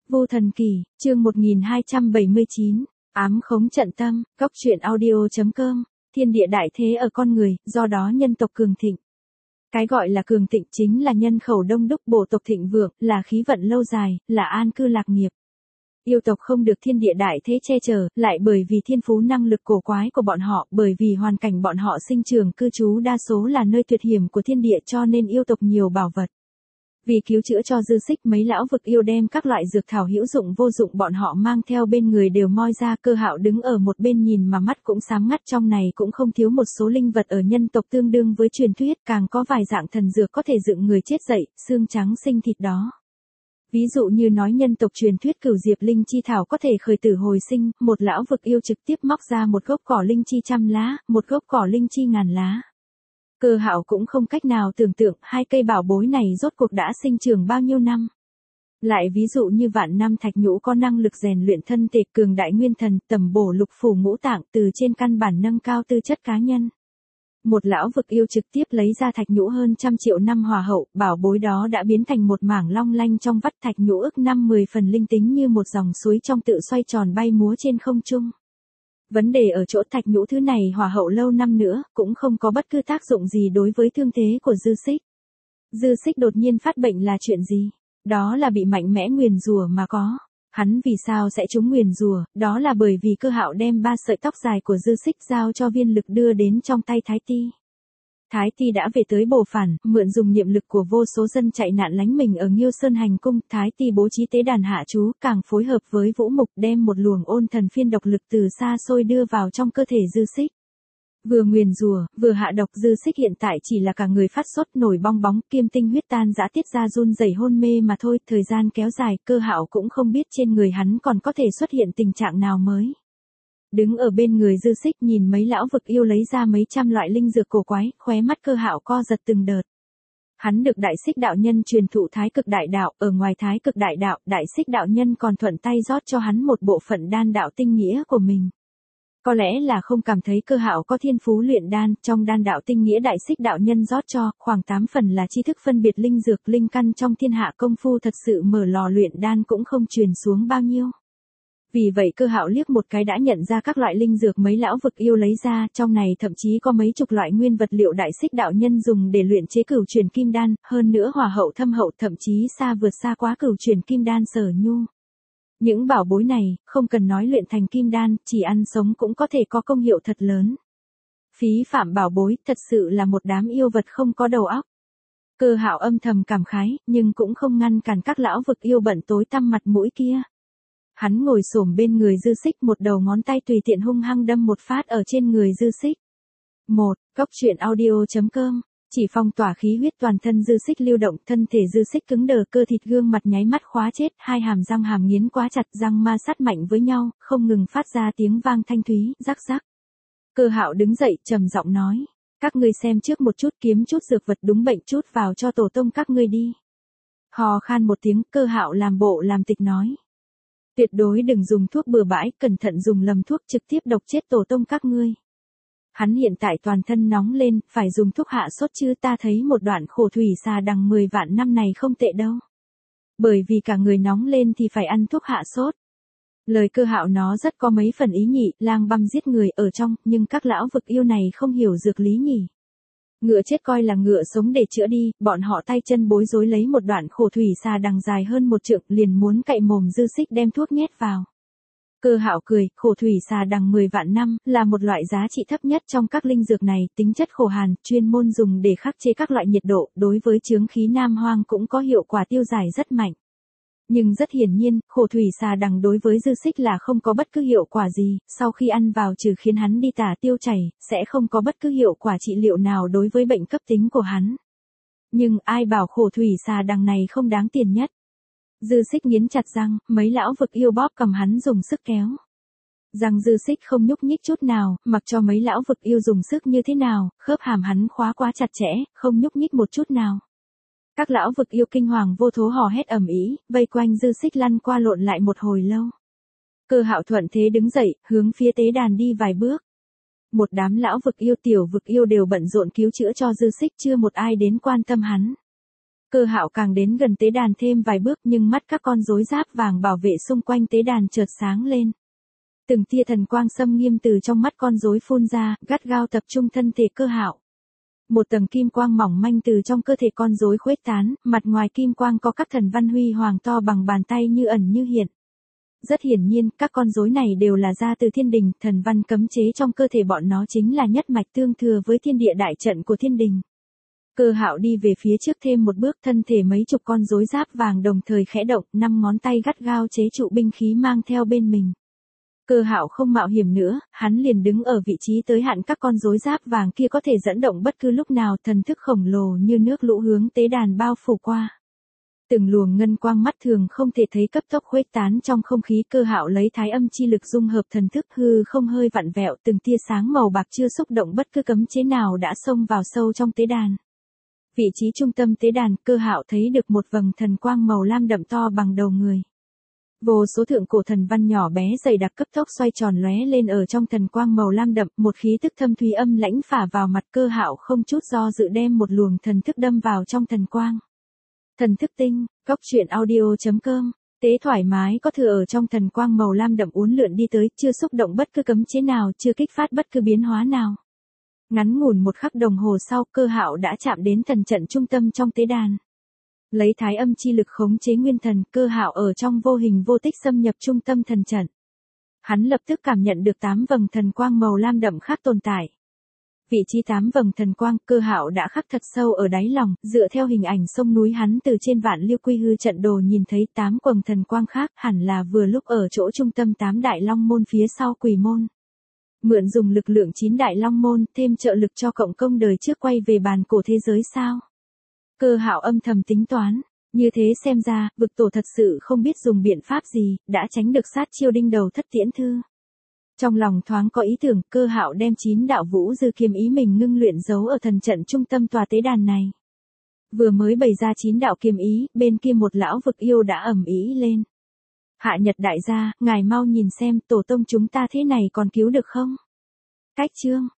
Vô Thần Kỳ, chương 1279, ám khống trận tâm, góc truyện audio.com, thiên địa đại thế ở con người, do đó nhân tộc cường thịnh. Cái gọi là cường thịnh chính là nhân khẩu đông đúc, bộ tộc thịnh vượng, là khí vận lâu dài, là an cư lạc nghiệp. Yêu tộc không được thiên địa đại thế che chở, lại bởi vì thiên phú năng lực cổ quái của bọn họ, bởi vì hoàn cảnh bọn họ sinh trưởng cư trú đa số là nơi tuyệt hiểm của thiên địa, cho nên yêu tộc nhiều bảo vật. Vì cứu chữa cho Dư Xích, mấy lão vực yêu đem các loại dược thảo hữu dụng vô dụng bọn họ mang theo bên người đều moi ra. Cơ Hạo đứng ở một bên nhìn mà mắt cũng sáng ngắt, trong này cũng không thiếu một số linh vật ở nhân tộc tương đương với truyền thuyết, càng có vài dạng thần dược có thể dựng người chết dậy, xương trắng sinh thịt đó. Ví dụ như nói nhân tộc truyền thuyết cửu diệp linh chi thảo có thể khởi tử hồi sinh, một lão vực yêu trực tiếp móc ra một gốc cỏ linh chi 100 lá, một gốc cỏ linh chi 1000 lá. Cơ Hạo cũng không cách nào tưởng tượng hai cây bảo bối này rốt cuộc đã sinh trưởng bao nhiêu năm. Lại ví dụ như vạn năm thạch nhũ có năng lực rèn luyện thân thể, cường đại nguyên thần, tầm bổ lục phủ ngũ tạng, từ trên căn bản nâng cao tư chất cá nhân. Một lão vực yêu trực tiếp lấy ra thạch nhũ hơn 100 triệu năm hòa hậu, bảo bối đó đã biến thành một mảng long lanh trong vắt, thạch nhũ ước 5-10 phần linh tính như một dòng suối trong tự xoay tròn bay múa trên không trung. Vấn đề ở chỗ thạch nhũ thứ này hòa hậu lâu năm nữa, cũng không có bất cứ tác dụng gì đối với thương thế của Dư Xích. Dư Xích đột nhiên phát bệnh là chuyện gì? Đó là bị mạnh mẽ nguyền rủa mà có. Hắn vì sao sẽ trúng nguyền rủa? Đó là bởi vì Cơ Hạo đem 3 sợi tóc dài của Dư Xích giao cho Viên Lực đưa đến trong tay Thái Ti. Thái Ti đã về tới Bồ Phản, mượn dùng niệm lực của vô số dân chạy nạn lánh mình ở Nghiêu Sơn hành cung. Thái Ti bố trí tế đàn hạ chú, càng phối hợp với Vũ Mục đem một luồng ôn thần phiên độc lực từ xa xôi đưa vào trong cơ thể Dư Xích. Vừa nguyền rủa, vừa hạ độc, Dư Xích hiện tại chỉ là cả người phát sốt, nổi bong bóng, kim tinh huyết tan rã, tiết ra run rẩy hôn mê mà thôi. Thời gian kéo dài, Cơ Hạo cũng không biết trên người hắn còn có thể xuất hiện tình trạng nào mới. Đứng ở bên người Dư Xích nhìn mấy lão vực yêu lấy ra mấy trăm loại linh dược cổ quái, khóe mắt Cơ Hạo co giật từng đợt. Hắn được Đại Xích đạo nhân truyền thụ Thái Cực Đại Đạo, ở ngoài Thái Cực Đại Đạo, Đại Xích đạo nhân còn thuận tay rót cho hắn một bộ phận đan đạo tinh nghĩa của mình. Có lẽ là không cảm thấy Cơ Hạo có thiên phú luyện đan, trong đan đạo tinh nghĩa Đại Xích đạo nhân rót cho, khoảng 8 phần là tri thức phân biệt linh dược, linh căn trong thiên hạ, công phu thật sự mở lò luyện đan cũng không truyền xuống bao nhiêu. Vì vậy Cơ Hạo liếc một cái đã nhận ra các loại linh dược mấy lão vực yêu lấy ra, trong này thậm chí có mấy chục loại nguyên vật liệu Đại Xích đạo nhân dùng để luyện chế cửu truyền kim đan, hơn nữa hòa hậu thâm hậu, thậm chí vượt xa quá cửu truyền kim đan Sở Nhu. Những bảo bối này, không cần nói luyện thành kim đan, chỉ ăn sống cũng có thể có công hiệu thật lớn. Phí phạm bảo bối, thật sự là một đám yêu vật không có đầu óc. Cơ Hạo âm thầm cảm khái, nhưng cũng không ngăn cản các lão vực yêu bận tối tăm mặt mũi kia. Hắn ngồi xổm bên người Dư Xích, một đầu ngón tay tùy tiện hung hăng đâm một phát ở trên người Dư Xích. Góc truyện audio.com, chỉ phong tỏa khí huyết toàn thân Dư Xích lưu động, thân thể Dư Xích cứng đờ, cơ thịt gương mặt nháy mắt khóa chết, hai hàm răng hàm nghiến quá chặt, răng ma sát mạnh với nhau, không ngừng phát ra tiếng vang thanh thúy, rắc rắc. Cơ Hạo đứng dậy, trầm giọng nói, các ngươi xem trước một chút, kiếm chút dược vật đúng bệnh chút vào cho tổ tông các ngươi đi. Hò khan một tiếng, Cơ Hạo làm bộ làm tịch nói. Tuyệt đối đừng dùng thuốc bừa bãi, cẩn thận dùng lầm thuốc trực tiếp độc chết tổ tông các ngươi. Hắn hiện tại toàn thân nóng lên, phải dùng thuốc hạ sốt chứ, ta thấy một đoạn khổ thủy xà đằng 10 vạn năm này không tệ đâu. Bởi vì cả người nóng lên thì phải ăn thuốc hạ sốt. Lời Cơ Hạo nó rất có mấy phần ý nhị, lang băm giết người ở trong, nhưng các lão vực yêu này không hiểu dược lý nhỉ. Ngựa chết coi là ngựa sống để chữa đi, bọn họ tay chân bối rối lấy một đoạn khổ thủy xà đằng dài hơn 1 trượng, liền muốn cậy mồm Dư Xích đem thuốc nhét vào. Cơ Hạo cười, khổ thủy xà đằng 10 vạn năm, là một loại giá trị thấp nhất trong các linh dược này, tính chất khổ hàn, chuyên môn dùng để khắc chế các loại nhiệt độ, đối với chướng khí nam hoang cũng có hiệu quả tiêu giải rất mạnh. Nhưng rất hiển nhiên, khổ thủy xà đằng đối với Dư Xích là không có bất cứ hiệu quả gì, sau khi ăn vào trừ khiến hắn đi tả tiêu chảy, sẽ không có bất cứ hiệu quả trị liệu nào đối với bệnh cấp tính của hắn. Nhưng ai bảo khổ thủy xà đằng này không đáng tiền nhất. Dư Xích nghiến chặt răng, mấy lão vực yêu bóp cầm hắn dùng sức kéo. Răng Dư Xích không nhúc nhích chút nào, mặc cho mấy lão vực yêu dùng sức như thế nào, khớp hàm hắn khóa quá chặt chẽ, không nhúc nhích một chút nào. Các lão vực yêu kinh hoàng vô thố hò hét ầm ĩ, vây quanh Dư Xích lăn qua lộn lại một hồi lâu. Cơ Hạo thuận thế đứng dậy, hướng phía tế đàn đi vài bước. Một đám lão vực yêu, tiểu vực yêu đều bận rộn cứu chữa cho Dư Xích, chưa một ai đến quan tâm hắn. Cơ Hạo càng đến gần tế đàn thêm vài bước nhưng mắt các con rối giáp vàng bảo vệ xung quanh tế đàn chợt sáng lên. Từng tia thần quang xâm nghiêm từ trong mắt con rối phun ra, gắt gao tập trung thân thể Cơ Hạo. Một tầng kim quang mỏng manh từ trong cơ thể con rối khuếch tán, mặt ngoài kim quang có các thần văn huy hoàng to bằng bàn tay như ẩn như hiện. Rất hiển nhiên, các con rối này đều là ra từ thiên đình, thần văn cấm chế trong cơ thể bọn nó chính là nhất mạch tương thừa với thiên địa đại trận của thiên đình. Cơ Hạo đi về phía trước thêm một bước, thân thể mấy chục con rối giáp vàng đồng thời khẽ động, 5 ngón tay gắt gao chế trụ binh khí mang theo bên mình. Cơ Hạo không mạo hiểm nữa, hắn liền đứng ở vị trí tới hạn các con rối giáp vàng kia có thể dẫn động bất cứ lúc nào, thần thức khổng lồ như nước lũ hướng tế đàn bao phủ qua. Từng luồng ngân quang mắt thường không thể thấy cấp tốc khuếch tán trong không khí. Cơ Hạo lấy thái âm chi lực dung hợp thần thức, hư không hơi vặn vẹo, từng tia sáng màu bạc chưa xúc động bất cứ cấm chế nào đã xông vào sâu trong tế đàn. Vị trí trung tâm tế đàn, Cơ Hạo thấy được một vầng thần quang màu lam đậm to bằng đầu người. Vô số thượng cổ thần văn nhỏ bé dày đặc cấp tốc xoay tròn lóe lên ở trong thần quang màu lam đậm, một khí tức thâm thúy âm lãnh phả vào mặt. Cơ Hạo không chút do dự đem một luồng thần thức đâm vào trong thần quang. Thần thức tinh, goctruyện.audio.com. Tế thoải mái có thừa ở trong thần quang màu lam đậm uốn lượn đi tới, chưa xúc động bất cứ cấm chế nào, chưa kích phát bất cứ biến hóa nào. Ngắn ngủn một khắc đồng hồ sau, Cơ Hạo đã chạm đến thần trận trung tâm trong tế đàn. Lấy thái âm chi lực khống chế nguyên thần, Cơ Hạo ở trong vô hình vô tích xâm nhập trung tâm thần trận. Hắn lập tức cảm nhận được 8 vầng thần quang màu lam đậm khác tồn tại. Vị trí 8 vầng thần quang, Cơ Hạo đã khắc thật sâu ở đáy lòng, dựa theo hình ảnh sông núi hắn từ trên Vạn Liêu Quy Hư trận đồ nhìn thấy 8 quầng thần quang khác, hẳn là vừa lúc ở chỗ trung tâm 8 đại long môn phía sau Quỷ môn. Mượn dùng lực lượng 9 đại long môn, thêm trợ lực cho cộng công đời trước quay về bàn cổ thế giới sao? Cơ Hạo âm thầm tính toán, như thế xem ra, vực tổ thật sự không biết dùng biện pháp gì, đã tránh được sát chiêu đinh đầu thất tiễn thư. Trong lòng thoáng có ý tưởng, Cơ Hạo đem 9 đạo vũ dư kiếm ý mình ngưng luyện giấu ở thần trận trung tâm tòa tế đàn này. Vừa mới bày ra 9 đạo kiếm ý, bên kia một lão vực yêu đã ầm ĩ lên. Hạ Nhật đại gia, ngài mau nhìn xem, tổ tông chúng ta thế này còn cứu được không? Cách chương